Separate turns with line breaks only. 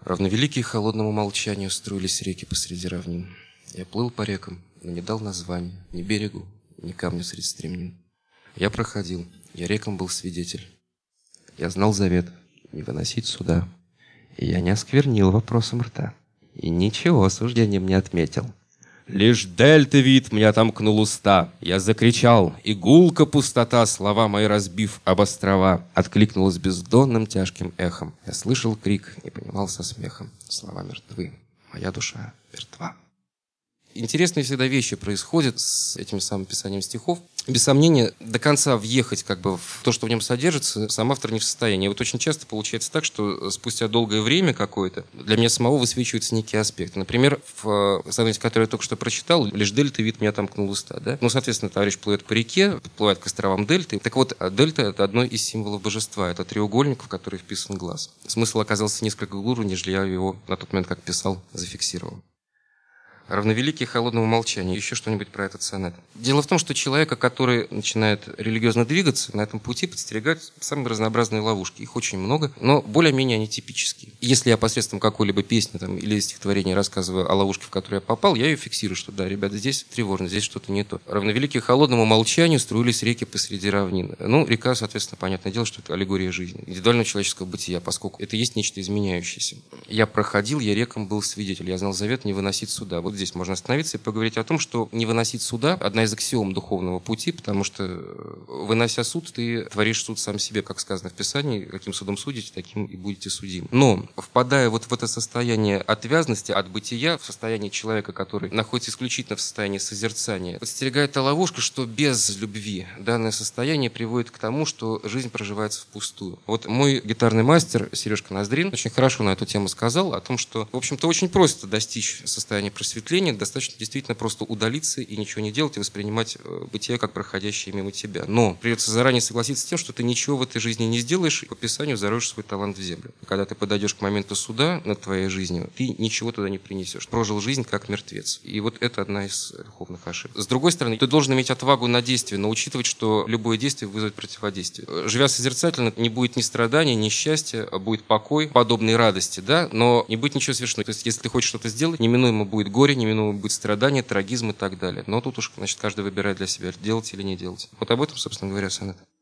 Равновеликие холодному молчанию струились реки посреди равнин. Я плыл по рекам, но не дал названия ни берегу, ни камню среди стремнин. Я проходил, я рекам был свидетель. Я знал завет не выносить суда, и я не осквернил вопросом рта, и ничего осуждением не отметил. Лишь дельта вид мне отомкнул уста. Я закричал, и гулка пустота, слова мои разбив об острова, откликнулась бездонным тяжким эхом. Я слышал крик и понимал со смехом: слова мертвы, моя душа мертва. Интересные всегда вещи происходят с этим самым писанием стихов. Без сомнения, до конца въехать в то, что в нем содержится, сам автор не в состоянии. Вот очень часто получается так, что спустя долгое время какое-то для меня самого высвечиваются некие аспекты. Например, в сонете, который я только что прочитал, «Лишь дельта вид меня отомкнул уста». Да? Ну, соответственно, товарищ плывет по реке, подплывает к островам дельты. Так вот, дельта — это одно из символов божества. Это треугольник, в который вписан глаз. Смысл оказался несколько глубже, нежели я его на тот момент, как писал, зафиксировал. Равновеликие холодному молчанию. Еще что-нибудь про этот сонет. Дело в том, что человека, который начинает религиозно двигаться, на этом пути подстерегают самые разнообразные ловушки. Их очень много, но более-менее они типические. Если я посредством какой-либо песни или стихотворения рассказываю о ловушке, в которую я попал, я ее фиксирую, что да, ребята, здесь тревожно, здесь что-то не то. Равновеликие холодному молчанию струились реки посреди равнин. Ну, река, соответственно, понятное дело, что это аллегория жизни, индивидуального человеческого бытия, поскольку это есть нечто изменяющееся. Я проходил, я рекам был свидетель, я знал завет не выносить суда. Вот здесь можно остановиться и поговорить о том, что не выносить суда – одна из аксиом духовного пути, потому что, вынося суд, ты творишь суд сам себе, как сказано в Писании: каким судом судите, таким и будете судимы. Но, впадая вот в это состояние отвязности от бытия, в состояние человека, который находится исключительно в состоянии созерцания, подстерегает та ловушка, что без любви данное состояние приводит к тому, что жизнь проживается впустую. Вот мой гитарный мастер Сережка Ноздрин очень хорошо на эту тему сказал, о том, что, в общем-то, очень просто достичь состояния просветления, достаточно действительно просто удалиться и ничего не делать, и воспринимать бытие как проходящее мимо тебя. Но придется заранее согласиться с тем, что ты ничего в этой жизни не сделаешь, и по Писанию зароешь свой талант в землю. И когда ты подойдешь к моменту суда над твоей жизнью, ты ничего туда не принесешь. Прожил жизнь как мертвец. И вот это одна из духовных ошибок. С другой стороны, ты должен иметь отвагу на действие, но учитывать, что любое действие вызовет противодействие. Живя созерцательно, не будет ни страдания, ни счастья, а будет покой, подобной радости, да, но не будет ничего свершено. То есть, если ты хочешь что-то сделать, неминуемо будет горе, неминуемо будет страдание, трагизм и так далее. Но тут уж, значит, каждый выбирает для себя, делать или не делать. Вот об этом, собственно говоря, сонет.